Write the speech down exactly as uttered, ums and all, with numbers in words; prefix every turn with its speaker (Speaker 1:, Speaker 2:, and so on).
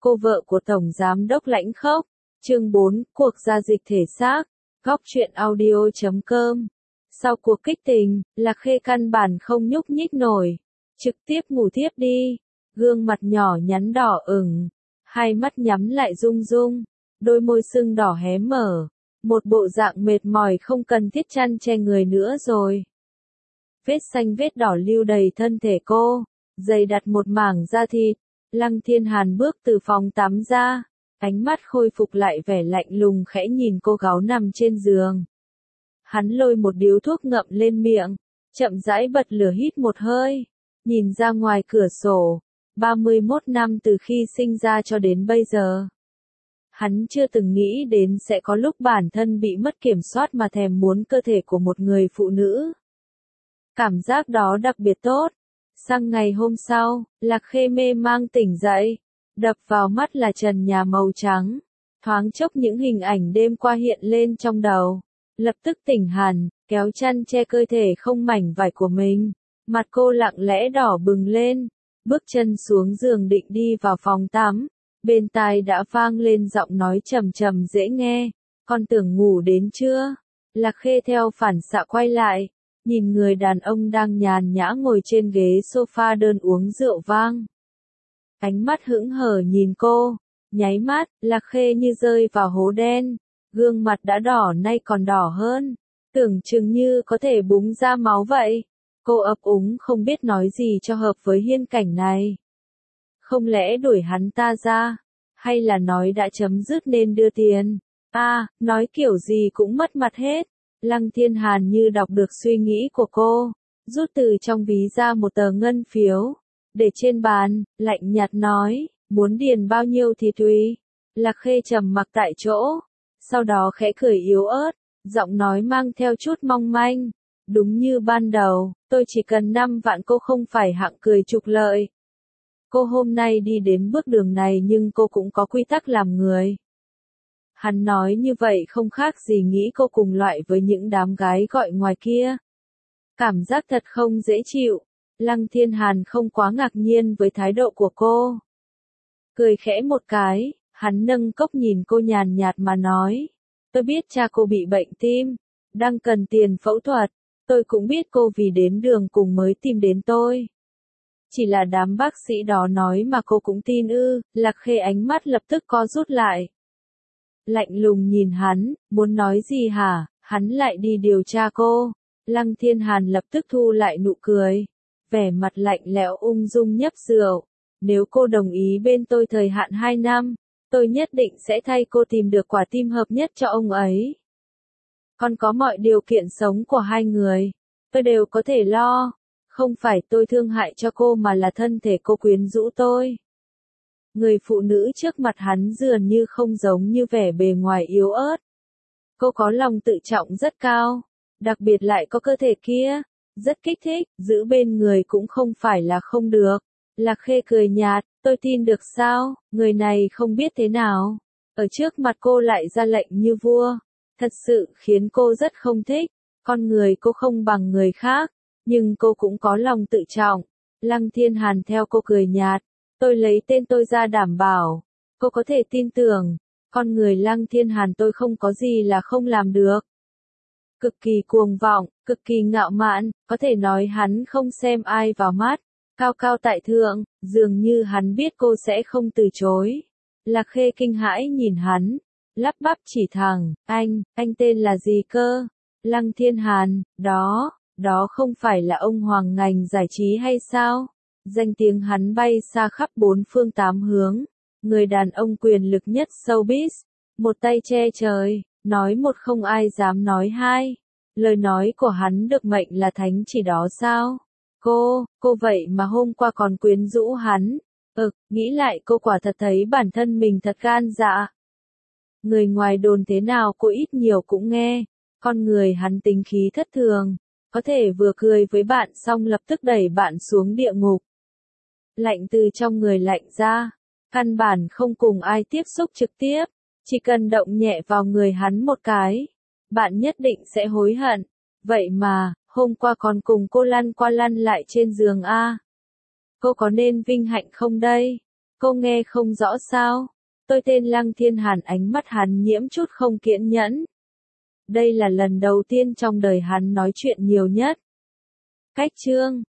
Speaker 1: cô vợ của Tổng Giám đốc Lãnh Khốc. Chương bốn, cuộc giao dịch thể xác. Góc truyện audio chấm com. Sau cuộc kích tình, Lạc Khê căn bản không nhúc nhích nổi, trực tiếp ngủ thiếp đi. Gương mặt nhỏ nhắn đỏ ửng, hai mắt nhắm lại rung rung, đôi môi sưng đỏ hé mở, một bộ dạng mệt mỏi không cần thiết chăn che người nữa rồi. Vết xanh vết đỏ lưu đầy thân thể cô, dày đặt một mảng da thịt. Lăng Thiên Hàn bước từ phòng tắm ra, ánh mắt khôi phục lại vẻ lạnh lùng khẽ nhìn cô gái nằm trên giường. Hắn lôi một điếu thuốc ngậm lên miệng, chậm rãi bật lửa hít một hơi, nhìn ra ngoài cửa sổ, ba mươi mốt năm từ khi sinh ra cho đến bây giờ. Hắn chưa từng nghĩ đến sẽ có lúc bản thân bị mất kiểm soát mà thèm muốn cơ thể của một người phụ nữ. Cảm giác đó đặc biệt tốt. Sang ngày hôm sau, Lạc Khê mê mang tỉnh dậy, đập vào mắt là trần nhà màu trắng. Thoáng chốc những hình ảnh đêm qua hiện lên trong đầu, lập tức tỉnh hẳn, kéo chăn che cơ thể không mảnh vải của mình. Mặt cô lặng lẽ đỏ bừng lên, bước chân xuống giường định đi vào phòng tắm. Bên tai đã vang lên giọng nói trầm trầm dễ nghe, con tưởng ngủ đến chưa? Lạc Khê theo phản xạ quay lại, nhìn người đàn ông đang nhàn nhã ngồi trên ghế sofa đơn uống rượu vang. Ánh mắt hững hờ nhìn cô, nháy mắt, Lạc Khê như rơi vào hố đen, gương mặt đã đỏ nay còn đỏ hơn, tưởng chừng như có thể búng ra máu vậy. Cô ấp úng không biết nói gì cho hợp với hiên cảnh này. Không lẽ đuổi hắn ta ra, hay là nói đã chấm dứt nên đưa tiền? A, à, nói kiểu gì cũng mất mặt hết. Lăng Thiên Hàn như đọc được suy nghĩ của cô, rút từ trong ví ra một tờ ngân phiếu, để trên bàn, lạnh nhạt nói, muốn điền bao nhiêu thì tùy. Lạc Khê trầm mặc tại chỗ, sau đó khẽ cười yếu ớt, giọng nói mang theo chút mong manh. Đúng như ban đầu, tôi chỉ cần năm vạn, cô không phải hạng cười trục lợi. Cô hôm nay đi đến bước đường này nhưng cô cũng có quy tắc làm người. Hắn nói như vậy không khác gì nghĩ cô cùng loại với những đám gái gọi ngoài kia. Cảm giác thật không dễ chịu. Lăng Thiên Hàn không quá ngạc nhiên với thái độ của cô. Cười khẽ một cái, hắn nâng cốc nhìn cô nhàn nhạt mà nói. Tôi biết cha cô bị bệnh tim, đang cần tiền phẫu thuật. Tôi cũng biết cô vì đến đường cùng mới tìm đến tôi. Chỉ là đám bác sĩ đó nói mà cô cũng tin ư? Lạc Khê ánh mắt lập tức co rút lại. Lạnh lùng nhìn hắn, muốn nói gì hả? Hắn lại đi điều tra cô. Lăng Thiên Hàn lập tức thu lại nụ cười, vẻ mặt lạnh lẽo ung dung nhấp rượu. Nếu cô đồng ý bên tôi thời hạn hai năm, tôi nhất định sẽ thay cô tìm được quả tim hợp nhất cho ông ấy. Còn có mọi điều kiện sống của hai người, tôi đều có thể lo. Không phải tôi thương hại cho cô mà là thân thể cô quyến rũ tôi. Người phụ nữ trước mặt hắn dường như không giống như vẻ bề ngoài yếu ớt. Cô có lòng tự trọng rất cao, đặc biệt lại có cơ thể kia, rất kích thích, giữ bên người cũng không phải là không được. Lạc Khê cười nhạt, tôi tin được sao, người này không biết thế nào. Ở trước mặt cô lại ra lệnh như vua, thật sự khiến cô rất không thích. Con người cô không bằng người khác, nhưng cô cũng có lòng tự trọng. Lăng Thiên Hàn theo cô cười nhạt, tôi lấy tên tôi ra đảm bảo, cô có thể tin tưởng, con người Lăng Thiên Hàn tôi không có gì là không làm được. Cực kỳ cuồng vọng, cực kỳ ngạo mạn, có thể nói hắn không xem ai vào mắt, cao cao tại thượng, dường như hắn biết cô sẽ không từ chối. Lạc Khê kinh hãi nhìn hắn, lắp bắp chỉ thẳng, anh, anh tên là gì cơ? Lăng Thiên Hàn, đó, đó không phải là ông hoàng ngành giải trí hay sao? Danh tiếng hắn bay xa khắp bốn phương tám hướng, người đàn ông quyền lực nhất showbiz, một tay che trời, nói một không ai dám nói hai. Lời nói của hắn được mệnh là thánh chỉ đó sao? Cô, cô vậy mà hôm qua còn quyến rũ hắn. Ực, nghĩ lại cô quả thật thấy bản thân mình thật gan dạ. Người ngoài đồn thế nào cô ít nhiều cũng nghe, con người hắn tính khí thất thường, có thể vừa cười với bạn xong lập tức đẩy bạn xuống địa ngục. Lạnh từ trong người lạnh ra, căn bản không cùng ai tiếp xúc trực tiếp, chỉ cần động nhẹ vào người hắn một cái, bạn nhất định sẽ hối hận. Vậy mà, hôm qua còn cùng cô lăn qua lăn lại trên giường a. Cô có nên vinh hạnh không đây? Cô nghe không rõ sao? Tôi tên Lăng Thiên Hàn, ánh mắt hắn nhiễm chút không kiên nhẫn. Đây là lần đầu tiên trong đời hắn nói chuyện nhiều nhất. Cách chương